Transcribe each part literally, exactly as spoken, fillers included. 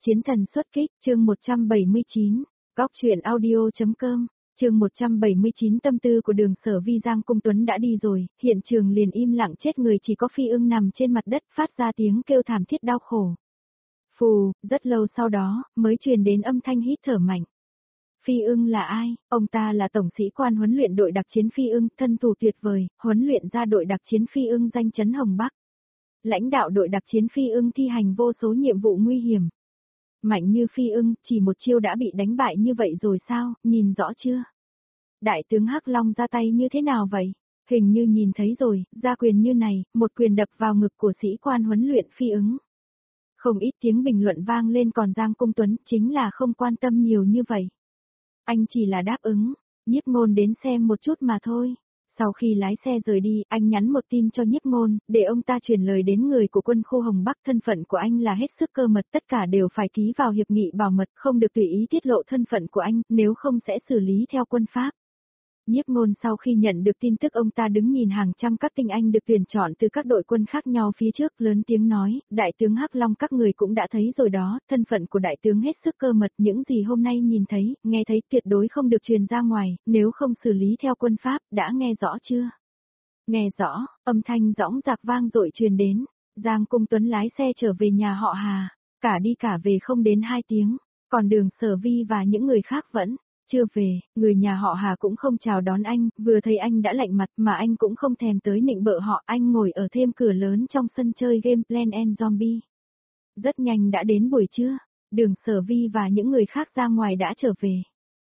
Chiến thần xuất kích, chương một trăm bảy mươi chín, góc truyện audio.com, chương một trăm bảy mươi chín tâm tư của Đường Sở Vi. Giang Cung Tuấn đã đi rồi, hiện trường liền im lặng chết người, chỉ có Phi Ưng nằm trên mặt đất phát ra tiếng kêu thảm thiết đau khổ. Phù, rất lâu sau đó, mới truyền đến âm thanh hít thở mạnh. Phi Ưng là ai? Ông ta là tổng sĩ quan huấn luyện đội đặc chiến Phi Ưng, thân thủ tuyệt vời, huấn luyện ra đội đặc chiến Phi Ưng danh chấn Hồng Bắc. Lãnh đạo đội đặc chiến Phi Ưng thi hành vô số nhiệm vụ nguy hiểm. Mạnh như Phi Ưng, chỉ một chiêu đã bị đánh bại như vậy rồi sao, nhìn rõ chưa? Đại tướng Hắc Long ra tay như thế nào vậy? Hình như nhìn thấy rồi, ra quyền như này, một quyền đập vào ngực của sĩ quan huấn luyện Phi Ưng. Không ít tiếng bình luận vang lên, còn Giang Cung Tuấn chính là không quan tâm nhiều như vậy. Anh chỉ là đáp ứng, Nhiếp Ngôn đến xem một chút mà thôi. Sau khi lái xe rời đi, anh nhắn một tin cho Nhiếp Ngôn, để ông ta truyền lời đến người của quân khu Hồng Bắc, thân phận của anh là hết sức cơ mật, tất cả đều phải ký vào hiệp nghị bảo mật, không được tùy ý tiết lộ thân phận của anh, nếu không sẽ xử lý theo quân pháp. Nhiếp Ngôn sau khi nhận được tin tức, ông ta đứng nhìn hàng trăm các tinh anh được tuyển chọn từ các đội quân khác nhau phía trước, lớn tiếng nói, đại tướng Hắc Long các người cũng đã thấy rồi đó, thân phận của đại tướng hết sức cơ mật, những gì hôm nay nhìn thấy, nghe thấy tuyệt đối không được truyền ra ngoài, nếu không xử lý theo quân pháp, đã nghe rõ chưa? Nghe rõ, âm thanh dõng dạc vang dội truyền đến, Giang Cung Tuấn lái xe trở về nhà họ Hà, cả đi cả về không đến hai tiếng, còn Đường Sở Vi và những người khác vẫn chưa về. Người nhà họ Hà cũng không chào đón anh, vừa thấy anh đã lạnh mặt mà anh cũng không thèm tới nịnh bợ họ, anh ngồi ở thêm cửa lớn trong sân chơi game Plant and Zombie. Rất nhanh đã đến buổi trưa, Đường Sở Vi và những người khác ra ngoài đã trở về.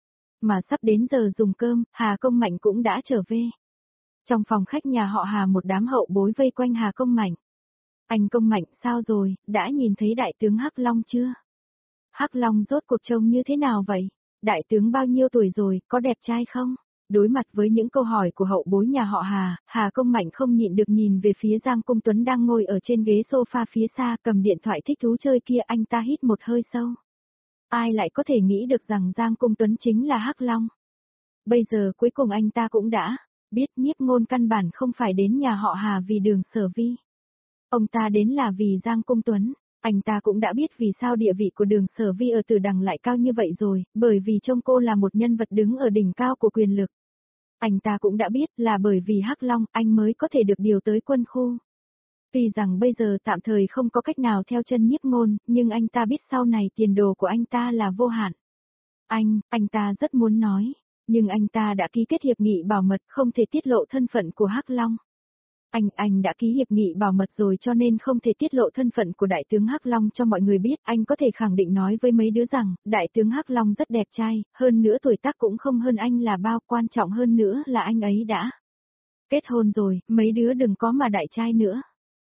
Mà sắp đến giờ dùng cơm, Hà Công Mạnh cũng đã trở về. Trong phòng khách nhà họ Hà, một đám hậu bối vây quanh Hà Công Mạnh. Anh Công Mạnh, sao rồi, đã nhìn thấy đại tướng Hắc Long chưa? Hắc Long rốt cuộc trông như thế nào vậy? Đại tướng bao nhiêu tuổi rồi, có đẹp trai không? Đối mặt với những câu hỏi của hậu bối nhà họ Hà, Hà Công Mạnh không nhịn được nhìn về phía Giang Cung Tuấn đang ngồi ở trên ghế sofa phía xa, cầm điện thoại thích thú chơi kia. Anh ta hít một hơi sâu. Ai lại có thể nghĩ được rằng Giang Cung Tuấn chính là Hắc Long? Bây giờ cuối cùng anh ta cũng đã biết Nhiếp Ngôn căn bản không phải đến nhà họ Hà vì Đường Sở Vi. Ông ta đến là vì Giang Cung Tuấn. Anh ta cũng đã biết vì sao địa vị của Đường Sở Vi ở Tử Đằng lại cao như vậy rồi, bởi vì trông cô là một nhân vật đứng ở đỉnh cao của quyền lực. Anh ta cũng đã biết là bởi vì Hắc Long anh mới có thể được điều tới quân khu. Tuy rằng bây giờ tạm thời không có cách nào theo chân Nhiếp Ngôn, nhưng anh ta biết sau này tiền đồ của anh ta là vô hạn. Anh, anh ta rất muốn nói, nhưng anh ta đã ký kết hiệp nghị bảo mật, không thể tiết lộ thân phận của Hắc Long. Anh, anh đã ký hiệp nghị bảo mật rồi cho nên không thể tiết lộ thân phận của đại tướng Hắc Long cho mọi người biết. Anh có thể khẳng định nói với mấy đứa rằng, đại tướng Hắc Long rất đẹp trai, hơn nữa tuổi tác cũng không hơn anh là bao, quan trọng hơn nữa là anh ấy đã kết hôn rồi, mấy đứa đừng có mà đại trai nữa.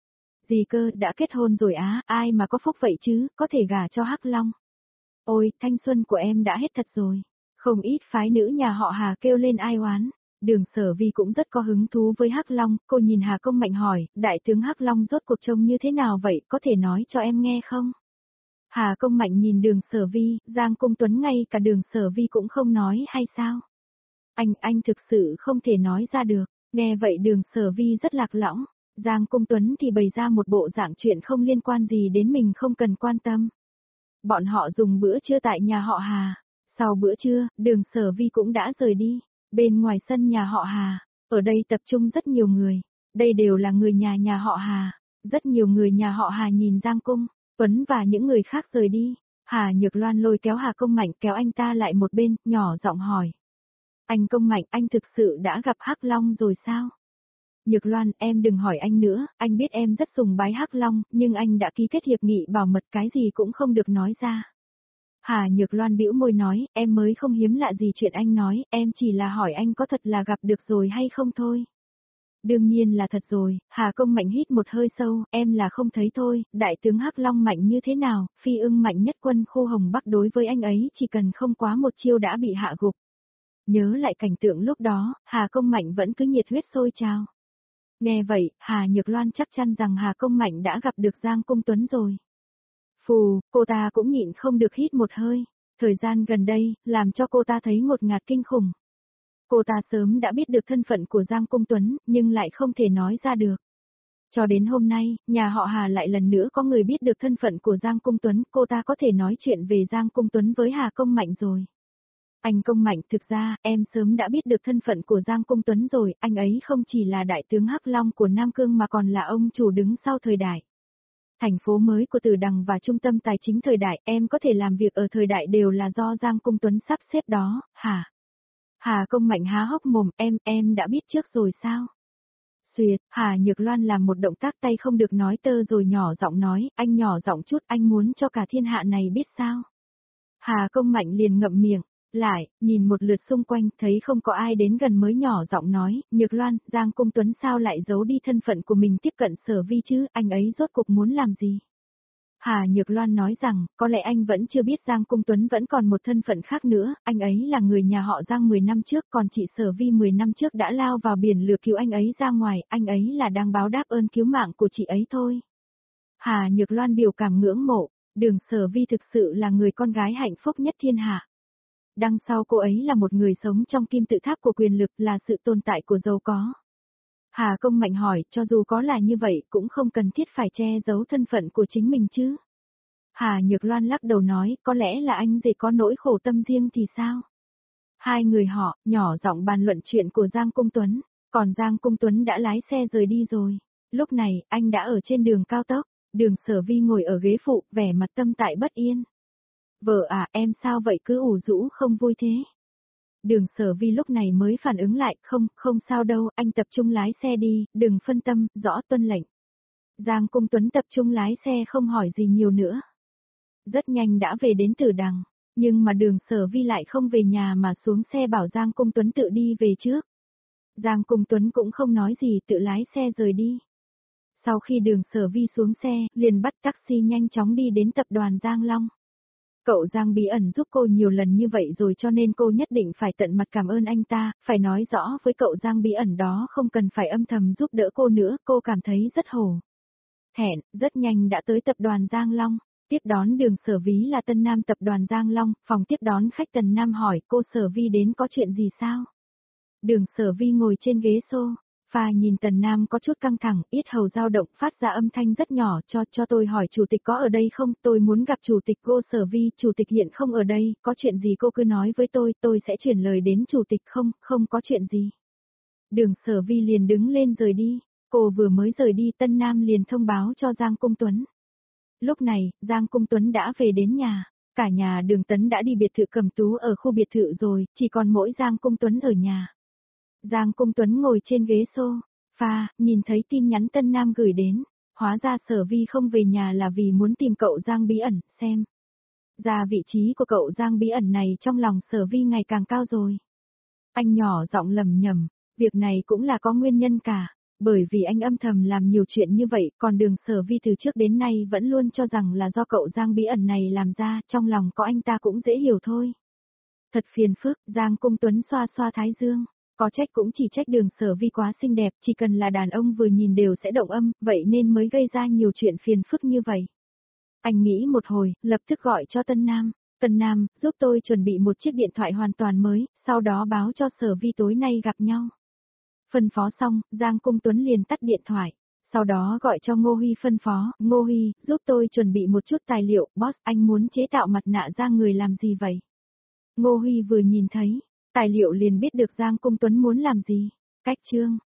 Gì cơ, đã kết hôn rồi á, ai mà có phúc vậy chứ, có thể gả cho Hắc Long. Ôi, thanh xuân của em đã hết thật rồi. Không ít phái nữ nhà họ Hà kêu lên ai oán. Đường Sở Vi cũng rất có hứng thú với Hắc Long, cô nhìn Hà Công Mạnh hỏi, đại tướng Hắc Long rốt cuộc trông như thế nào vậy, có thể nói cho em nghe không? Hà Công Mạnh nhìn Đường Sở Vi, Giang Cung Tuấn ngay cả Đường Sở Vi cũng không nói hay sao? Anh, anh thực sự không thể nói ra được, nghe vậy Đường Sở Vi rất lạc lõng, Giang Cung Tuấn thì bày ra một bộ dạng chuyện không liên quan gì đến mình không cần quan tâm. Bọn họ dùng bữa trưa tại nhà họ Hà, sau bữa trưa, Đường Sở Vi cũng đã rời đi. Bên ngoài sân nhà họ Hà, ở đây tập trung rất nhiều người, đây đều là người nhà nhà họ Hà, rất nhiều người nhà họ Hà nhìn Giang Cung Tuấn và những người khác rời đi, Hà Nhược Loan lôi kéo Hà Công Mạnh, kéo anh ta lại một bên, nhỏ giọng hỏi. Anh Công Mạnh, anh thực sự đã gặp Hắc Long rồi sao? Nhược Loan, em đừng hỏi anh nữa, anh biết em rất sùng bái Hắc Long, nhưng anh đã ký kết hiệp nghị bảo mật, cái gì cũng không được nói ra. Hà Nhược Loan bĩu môi nói, em mới không hiếm lạ gì chuyện anh nói, em chỉ là hỏi anh có thật là gặp được rồi hay không thôi. Đương nhiên là thật rồi, Hà Công Mạnh hít một hơi sâu, em là không thấy thôi, đại tướng Hắc Long mạnh như thế nào, Phi Ưng mạnh nhất quân khu Hồng Bắc đối với anh ấy chỉ cần không quá một chiêu đã bị hạ gục. Nhớ lại cảnh tượng lúc đó, Hà Công Mạnh vẫn cứ nhiệt huyết sôi trào. Nghe vậy, Hà Nhược Loan chắc chắn rằng Hà Công Mạnh đã gặp được Giang Cung Tuấn rồi. Phù, cô ta cũng nhịn không được hít một hơi, thời gian gần đây, làm cho cô ta thấy ngột ngạt kinh khủng. Cô ta sớm đã biết được thân phận của Giang Cung Tuấn, nhưng lại không thể nói ra được. Cho đến hôm nay, nhà họ Hà lại lần nữa có người biết được thân phận của Giang Cung Tuấn, cô ta có thể nói chuyện về Giang Cung Tuấn với Hà Công Mạnh rồi. Anh Công Mạnh, thực ra, em sớm đã biết được thân phận của Giang Cung Tuấn rồi, anh ấy không chỉ là đại tướng Hắc Long của Nam Cương mà còn là ông chủ đứng sau thời đại. Thành phố mới của Tử Đằng và trung tâm tài chính thời đại, em có thể làm việc ở thời đại đều là do Giang Cung Tuấn sắp xếp đó, hả? Hà Công Mạnh há hốc mồm, em, em đã biết trước rồi sao? Xuyệt, Hà Nhược Loan làm một động tác tay không được nói tơ rồi nhỏ giọng nói, anh nhỏ giọng chút, anh muốn cho cả thiên hạ này biết sao? Hà Công Mạnh liền ngậm miệng, lại, nhìn một lượt xung quanh, thấy không có ai đến gần mới nhỏ giọng nói, Nhược Loan, Giang Cung Tuấn sao lại giấu đi thân phận của mình tiếp cận Sở Vi chứ, anh ấy rốt cuộc muốn làm gì? Hà Nhược Loan nói rằng, có lẽ anh vẫn chưa biết Giang Cung Tuấn vẫn còn một thân phận khác nữa, anh ấy là người nhà họ Giang mười năm trước, còn chị Sở Vi mười năm trước đã lao vào biển lửa cứu anh ấy ra ngoài, anh ấy là đang báo đáp ơn cứu mạng của chị ấy thôi. Hà Nhược Loan biểu cảm ngưỡng mộ, Đường Sở Vi thực sự là người con gái hạnh phúc nhất thiên hạ. Đằng sau cô ấy là một người sống trong kim tự tháp của quyền lực, là sự tồn tại của giàu có. Hà Công Mạnh hỏi, cho dù có là như vậy cũng không cần thiết phải che giấu thân phận của chính mình chứ. Hà Nhược Loan lắc đầu nói, có lẽ là anh dễ có nỗi khổ tâm riêng thì sao? Hai người họ, nhỏ giọng bàn luận chuyện của Giang Cung Tuấn, còn Giang Cung Tuấn đã lái xe rời đi rồi. Lúc này, anh đã ở trên đường cao tốc, Đường Sở Vi ngồi ở ghế phụ, vẻ mặt tâm tại bất yên. Vợ à, em sao vậy cứ ủ rũ không vui thế? Đường Sở Vi lúc này mới phản ứng lại, không, không sao đâu, anh tập trung lái xe đi, đừng phân tâm, rõ tuân lệnh. Giang Cung Tuấn tập trung lái xe không hỏi gì nhiều nữa. Rất nhanh đã về đến Tử Đằng, nhưng mà Đường Sở Vi lại không về nhà mà xuống xe bảo Giang Cung Tuấn tự đi về trước. Giang Cung Tuấn cũng không nói gì tự lái xe rời đi. Sau khi Đường Sở Vi xuống xe, liền bắt taxi nhanh chóng đi đến tập đoàn Giang Long. Cậu Giang Bí Ẩn giúp cô nhiều lần như vậy rồi cho nên cô nhất định phải tận mặt cảm ơn anh ta, phải nói rõ với cậu Giang Bí Ẩn đó không cần phải âm thầm giúp đỡ cô nữa, cô cảm thấy rất hổ thẹn. Rất nhanh đã tới tập đoàn Giang Long, tiếp đón Đường Sở Vi là Tân Nam tập đoàn Giang Long, phòng tiếp đón khách Tần Nam hỏi cô Sở Vi đến có chuyện gì sao? Đường Sở Vi ngồi trên ghế xô. Và nhìn Tần Nam có chút căng thẳng, yết hầu dao động, phát ra âm thanh rất nhỏ, cho, cho tôi hỏi chủ tịch có ở đây không, tôi muốn gặp chủ tịch. Cô Sở Vi, chủ tịch hiện không ở đây, có chuyện gì cô cứ nói với tôi, tôi sẽ chuyển lời đến chủ tịch. Không, không có chuyện gì. Đường Sở Vi liền đứng lên rời đi, cô vừa mới rời đi Tân Nam liền thông báo cho Giang Cung Tuấn. Lúc này, Giang Cung Tuấn đã về đến nhà, cả nhà Đường Tấn đã đi biệt thự Cẩm Tú ở khu biệt thự rồi, chỉ còn mỗi Giang Cung Tuấn ở nhà. Giang Cung Tuấn ngồi trên ghế sofa, nhìn thấy tin nhắn Tân Nam gửi đến, hóa ra Sở Vi không về nhà là vì muốn tìm cậu Giang Bí Ẩn, xem ra vị trí của cậu Giang Bí Ẩn này trong lòng Sở Vi ngày càng cao rồi. Anh nhỏ giọng lầm nhầm, việc này cũng là có nguyên nhân cả, bởi vì anh âm thầm làm nhiều chuyện như vậy, còn Đường Sở Vi từ trước đến nay vẫn luôn cho rằng là do cậu Giang Bí Ẩn này làm ra, trong lòng có anh ta cũng dễ hiểu thôi. Thật phiền phức, Giang Cung Tuấn xoa xoa thái dương. Có trách cũng chỉ trách Đường Sở Vi quá xinh đẹp, chỉ cần là đàn ông vừa nhìn đều sẽ động âm, vậy nên mới gây ra nhiều chuyện phiền phức như vậy. Anh nghĩ một hồi, lập tức gọi cho Tân Nam. Tân Nam, giúp tôi chuẩn bị một chiếc điện thoại hoàn toàn mới, sau đó báo cho Sở Vi tối nay gặp nhau. Phân phó xong, Giang Cung Tuấn liền tắt điện thoại. Sau đó gọi cho Ngô Huy phân phó, Ngô Huy, giúp tôi chuẩn bị một chút tài liệu, boss, anh muốn chế tạo mặt nạ da người làm gì vậy? Ngô Huy vừa nhìn thấy tài liệu liền biết được Giang Cung Tuấn muốn làm gì. Cách chương